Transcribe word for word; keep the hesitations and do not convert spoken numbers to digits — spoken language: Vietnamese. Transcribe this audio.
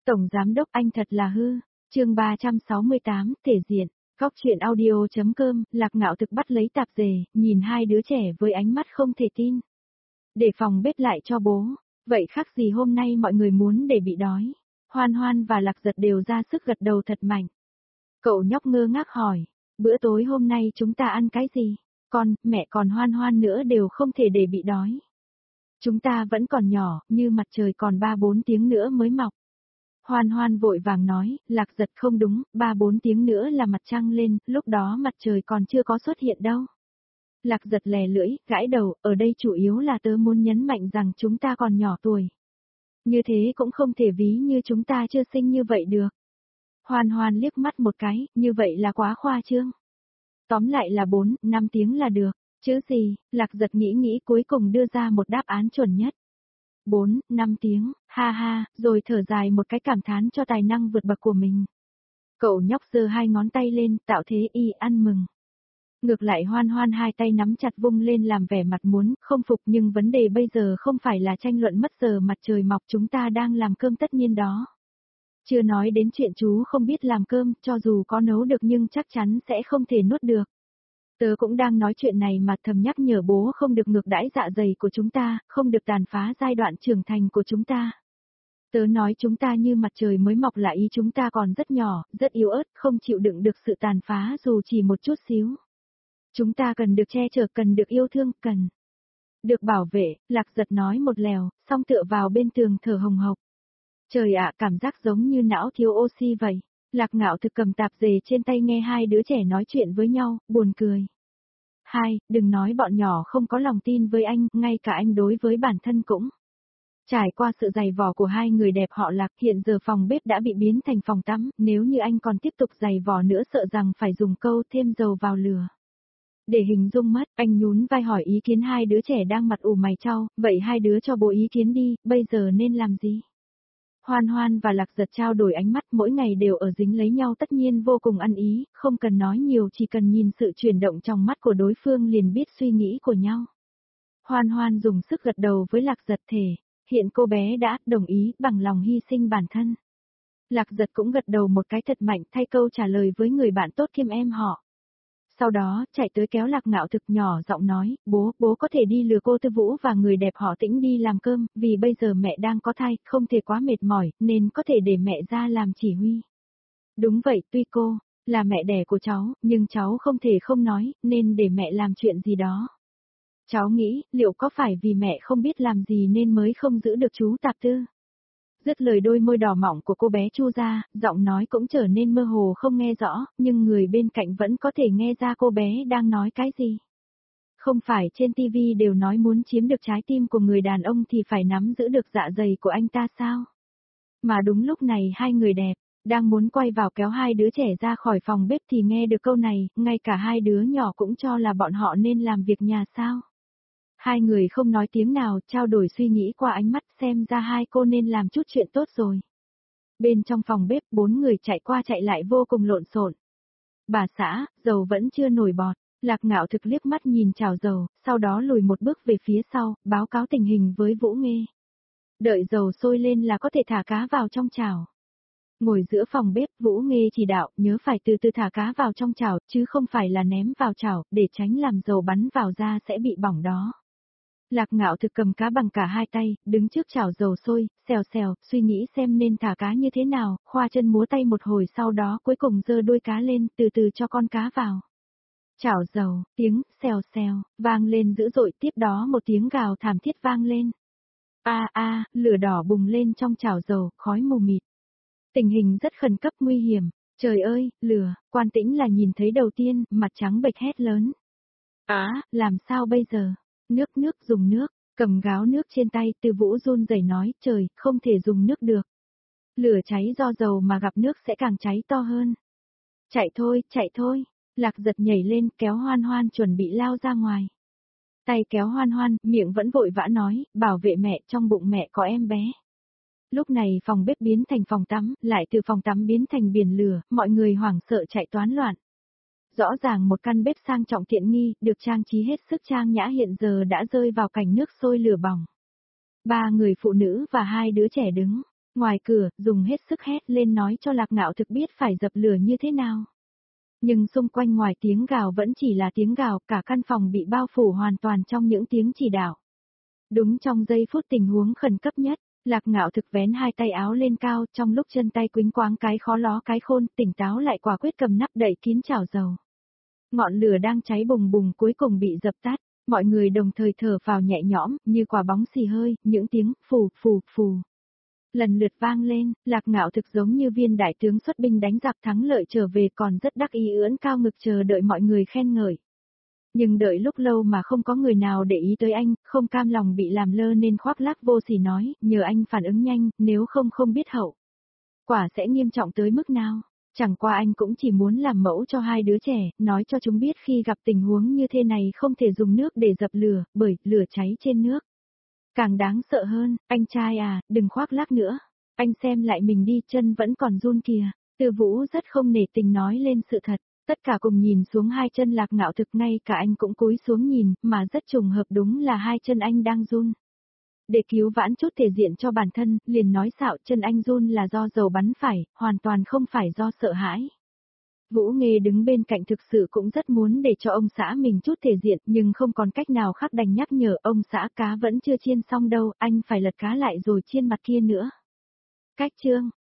Tổng giám đốc anh thật là hư. Chương ba trăm sáu mươi tám, thể diện. Góc truyện audio.com, Lạc Ngạo Thực bắt lấy tạp dề, nhìn hai đứa trẻ với ánh mắt không thể tin. Để phòng bếp lại cho bố, vậy khác gì hôm nay mọi người muốn để bị đói. Hoan Hoan và Lạc Giật đều ra sức gật đầu thật mạnh. Cậu nhóc ngơ ngác hỏi, bữa tối hôm nay chúng ta ăn cái gì? Con, mẹ còn Hoan Hoan nữa đều không thể để bị đói. Chúng ta vẫn còn nhỏ, như mặt trời còn ba bốn tiếng nữa mới mọc. Hoan Hoan vội vàng nói, Lạc Giật không đúng, ba bốn tiếng nữa là mặt trăng lên, lúc đó mặt trời còn chưa có xuất hiện đâu. Lạc Giật lè lưỡi, gãi đầu, ở đây chủ yếu là tớ muốn nhấn mạnh rằng chúng ta còn nhỏ tuổi. Như thế cũng không thể ví như chúng ta chưa sinh như vậy được. Hoan Hoan liếc mắt một cái, như vậy là quá khoa trương. Tóm lại là bốn, năm tiếng là được, chứ gì, Lạc Giật nghĩ nghĩ cuối cùng đưa ra một đáp án chuẩn nhất. bốn, năm tiếng, ha ha, rồi thở dài một cái cảm thán cho tài năng vượt bậc của mình. Cậu nhóc giơ hai ngón tay lên, tạo thế y ăn mừng. Ngược lại Hoan Hoan hai tay nắm chặt vung lên làm vẻ mặt muốn, không phục, nhưng vấn đề bây giờ không phải là tranh luận mất giờ mặt trời mọc, chúng ta đang làm cơm tất nhiên đó. Chưa nói đến chuyện chú không biết làm cơm, cho dù có nấu được nhưng chắc chắn sẽ không thể nuốt được. Tớ cũng đang nói chuyện này mà thầm nhắc nhở bố không được ngược đãi dạ dày của chúng ta, không được tàn phá giai đoạn trưởng thành của chúng ta. Tớ nói chúng ta như mặt trời mới mọc là ý chúng ta còn rất nhỏ, rất yếu ớt, không chịu đựng được sự tàn phá dù chỉ một chút xíu. Chúng ta cần được che chở, cần được yêu thương, cần được bảo vệ. Lạc Giật nói một lèo, xong tựa vào bên tường thở hồng hộc. Trời ạ, cảm giác giống như não thiếu oxy vậy. Lạc Ngạo Thực cầm tạp dề trên tay nghe hai đứa trẻ nói chuyện với nhau, buồn cười. Hai, đừng nói bọn nhỏ không có lòng tin với anh, ngay cả anh đối với bản thân cũng. Trải qua sự giày vò của hai người đẹp họ Lạc, hiện giờ phòng bếp đã bị biến thành phòng tắm, nếu như anh còn tiếp tục giày vò nữa sợ rằng phải dùng câu thêm dầu vào lửa. Để hình dung mất, anh nhún vai hỏi ý kiến hai đứa trẻ đang mặt ủ mày chau, vậy hai đứa cho bố ý kiến đi, bây giờ nên làm gì? Hoan Hoan và Lạc Giật trao đổi ánh mắt, mỗi ngày đều ở dính lấy nhau, tất nhiên vô cùng ăn ý, không cần nói nhiều, chỉ cần nhìn sự chuyển động trong mắt của đối phương liền biết suy nghĩ của nhau. Hoan Hoan dùng sức gật đầu với Lạc Giật thể, hiện cô bé đã đồng ý bằng lòng hy sinh bản thân. Lạc Giật cũng gật đầu một cái thật mạnh thay câu trả lời với người bạn tốt kiêm em họ. Sau đó, chạy tới kéo Lạc Ngạo Thực nhỏ giọng nói, bố, bố có thể đi lừa cô Tư Vũ và người đẹp họ Tĩnh đi làm cơm, vì bây giờ mẹ đang có thai, không thể quá mệt mỏi, nên có thể để mẹ ra làm chỉ huy. Đúng vậy, tuy cô là mẹ đẻ của cháu, nhưng cháu không thể không nói, nên để mẹ làm chuyện gì đó. Cháu nghĩ, liệu có phải vì mẹ không biết làm gì nên mới không giữ được chú Tạp Tư? Dứt lời đôi môi đỏ mọng của cô bé chu ra, giọng nói cũng trở nên mơ hồ không nghe rõ, nhưng người bên cạnh vẫn có thể nghe ra cô bé đang nói cái gì. Không phải trên tivi đều nói muốn chiếm được trái tim của người đàn ông thì phải nắm giữ được dạ dày của anh ta sao? Mà đúng lúc này hai người đẹp, đang muốn quay vào kéo hai đứa trẻ ra khỏi phòng bếp thì nghe được câu này, ngay cả hai đứa nhỏ cũng cho là bọn họ nên làm việc nhà sao? Hai người không nói tiếng nào, trao đổi suy nghĩ qua ánh mắt, xem ra hai cô nên làm chút chuyện tốt rồi. Bên trong phòng bếp, bốn người chạy qua chạy lại vô cùng lộn xộn. Bà xã, dầu vẫn chưa nổi bọt. Lạc Ngạo Thực liếc mắt nhìn chảo dầu, sau đó lùi một bước về phía sau, báo cáo tình hình với Vũ Nghê. Đợi dầu sôi lên là có thể thả cá vào trong chảo. Ngồi giữa phòng bếp, Vũ Nghê chỉ đạo, nhớ phải từ từ thả cá vào trong chảo, chứ không phải là ném vào chảo, để tránh làm dầu bắn vào da sẽ bị bỏng đó. Lạc Ngạo Thực cầm cá bằng cả hai tay, đứng trước chảo dầu sôi, xèo xèo, suy nghĩ xem nên thả cá như thế nào, khoa chân múa tay một hồi, sau đó cuối cùng giơ đuôi cá lên, từ từ cho con cá vào. Chảo dầu, tiếng xèo xèo vang lên dữ dội, tiếp đó một tiếng gào thảm thiết vang lên. A a, lửa đỏ bùng lên trong chảo dầu, khói mù mịt. Tình hình rất khẩn cấp nguy hiểm. Trời ơi, lửa, Quan Tĩnh là nhìn thấy đầu tiên, mặt trắng bệch hét lớn. Á, à, làm sao bây giờ? Nước nước dùng nước, cầm gáo nước trên tay, Tư Vũ run rẩy nói, trời, không thể dùng nước được. Lửa cháy do dầu mà gặp nước sẽ càng cháy to hơn. Chạy thôi, chạy thôi. Lạc Giật nhảy lên, kéo Hoan Hoan chuẩn bị lao ra ngoài. Tay kéo Hoan Hoan, miệng vẫn vội vã nói, bảo vệ mẹ, trong bụng mẹ có em bé. Lúc này phòng bếp biến thành phòng tắm, lại từ phòng tắm biến thành biển lửa, mọi người hoảng sợ chạy toán loạn. Rõ ràng một căn bếp sang trọng tiện nghi, được trang trí hết sức trang nhã hiện giờ đã rơi vào cảnh nước sôi lửa bỏng. Ba người phụ nữ và hai đứa trẻ đứng Ngoài cửa, dùng hết sức hét lên nói cho Lạc Ngạo Thực biết phải dập lửa như thế nào. Nhưng xung quanh ngoài tiếng gào vẫn chỉ là tiếng gào, cả căn phòng bị bao phủ hoàn toàn trong những tiếng chỉ đạo. Đúng trong giây phút tình huống khẩn cấp nhất, Lạc Ngạo Thực vén hai tay áo lên cao, trong lúc chân tay quĩnh quáng cái khó ló cái khôn, tỉnh táo lại quả quyết cầm nắp đậy kín chảo dầu. Ngọn lửa đang cháy bùng bùng cuối cùng bị dập tắt, mọi người đồng thời thở phào nhẹ nhõm, như quả bóng xì hơi, những tiếng phù phù phù lần lượt vang lên. Lạc Ngạo Thực giống như viên đại tướng xuất binh đánh giặc thắng lợi trở về, còn rất đắc ý ưỡn cao ngực chờ đợi mọi người khen ngợi. Nhưng đợi lúc lâu mà không có người nào để ý tới anh, không cam lòng bị làm lơ nên khoác lác vô sỉ nói, nhờ anh phản ứng nhanh, nếu không không biết hậu quả sẽ nghiêm trọng tới mức nào. Chẳng qua anh cũng chỉ muốn làm mẫu cho hai đứa trẻ, nói cho chúng biết khi gặp tình huống như thế này không thể dùng nước để dập lửa, bởi lửa cháy trên nước. Càng đáng sợ hơn, anh trai à, đừng khoác lác nữa. Anh xem lại mình đi, chân vẫn còn run kìa. Tư Vũ rất không nể tình nói lên sự thật. Tất cả cùng nhìn xuống hai chân Lạc Ngạo Thực, ngay cả anh cũng cúi xuống nhìn, mà rất trùng hợp đúng là hai chân anh đang run. Để cứu vãn chút thể diện cho bản thân, liền nói xạo chân anh run là do dầu bắn phải, hoàn toàn không phải do sợ hãi. Vũ Nghê đứng bên cạnh thực sự cũng rất muốn để cho ông xã mình chút thể diện, nhưng không còn cách nào khác đành nhắc nhở ông xã cá vẫn chưa chiên xong đâu, anh phải lật cá lại rồi chiên mặt kia nữa. Cách chương